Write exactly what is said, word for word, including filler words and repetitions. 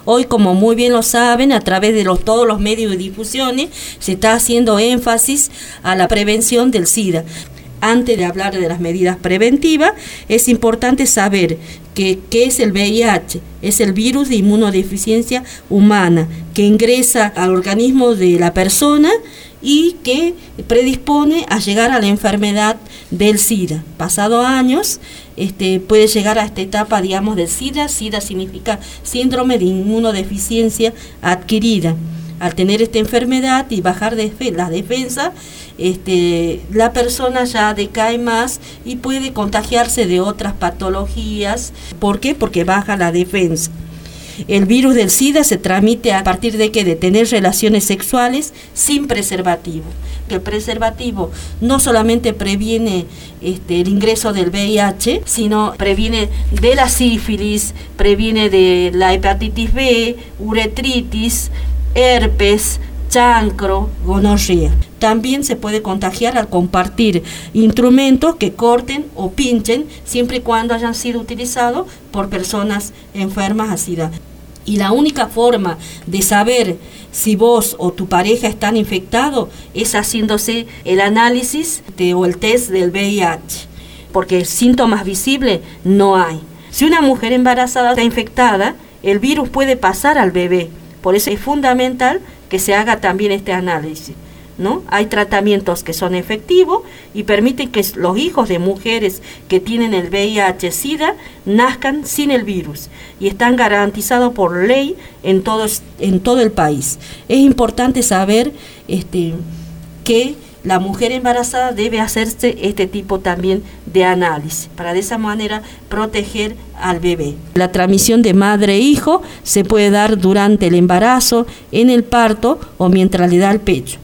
Hoy, como muy bien lo saben, a través de los, todos los medios de difusión, se está haciendo énfasis a la prevención del SIDA. Antes de hablar de las medidas preventivas, es importante saber que, ¿qué es el V I H? Es el virus de inmunodeficiencia humana, que ingresa al organismo de la persona y que predispone a llegar a la enfermedad del SIDA. Pasados años, este, puede llegar a esta etapa, digamos, del SIDA. SIDA significa síndrome de inmunodeficiencia adquirida. Al tener esta enfermedad y bajar de la defensa, este, la persona ya decae más y puede contagiarse de otras patologías. ¿Por qué? Porque baja la defensa. El virus del SIDA se transmite a partir de que de tener relaciones sexuales sin preservativo. Que el preservativo no solamente previene este, el ingreso del V I H, sino previene de la sífilis, previene de la hepatitis B, uretritis, herpes, chancro, gonorrea. También se puede contagiar al compartir instrumentos que corten o pinchen, siempre y cuando hayan sido utilizados por personas enfermas a SIDA. Y la única forma de saber si vos o tu pareja están infectados es haciéndose el análisis de, o el test del V I H, porque síntomas visibles no hay. Si una mujer embarazada está infectada, el virus puede pasar al bebé. Por eso es fundamental que se haga también este análisis, ¿no? Hay tratamientos que son efectivos y permiten que los hijos de mujeres que tienen el V I H-Sida nazcan sin el virus y están garantizados por ley en todo, en todo el país. Es importante saber este, que la mujer embarazada debe hacerse este tipo también de análisis, para de esa manera proteger al bebé. La transmisión de madre e hijo se puede dar durante el embarazo, en el parto o mientras le da el pecho.